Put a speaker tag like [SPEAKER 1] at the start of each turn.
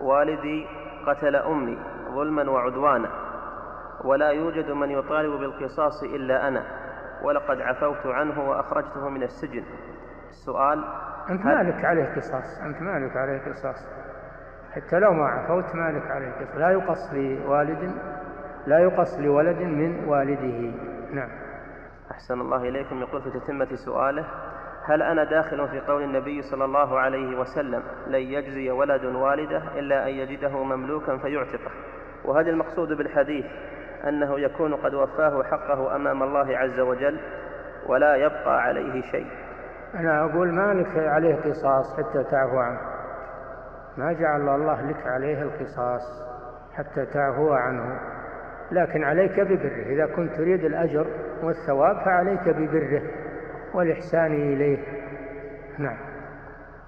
[SPEAKER 1] والدي قتل أمي ظلما وعدوانا، ولا يوجد من يطالب بالقصاص إلا أنا، ولقد عفوت عنه وأخرجته من السجن. السؤال:
[SPEAKER 2] أنت مالك عليه قصاص، أنت مالك عليه قصاص، حتى لو ما عفوت مالك عليه قصاص. لا يقص لولد من والده. نعم.
[SPEAKER 1] أحسن الله إليكم. يقول في تتمة سؤاله: هل أنا داخل في قول النبي صلى الله عليه وسلم لن يجزي ولد والده إلا أن يجده مملوكا فيعتقه؟ وهل المقصود بالحديث أنه يكون قد وفاه حقه أمام الله عز وجل ولا يبقى عليه شيء؟
[SPEAKER 2] أنا أقول مالك عليه قصاص حتى تعفو عنه، ما جعل الله لك عليه القصاص حتى تعفو عنه، لكن عليك ببره. إذا كنت تريد الأجر والثواب فعليك ببره والإحسان إليه. نعم.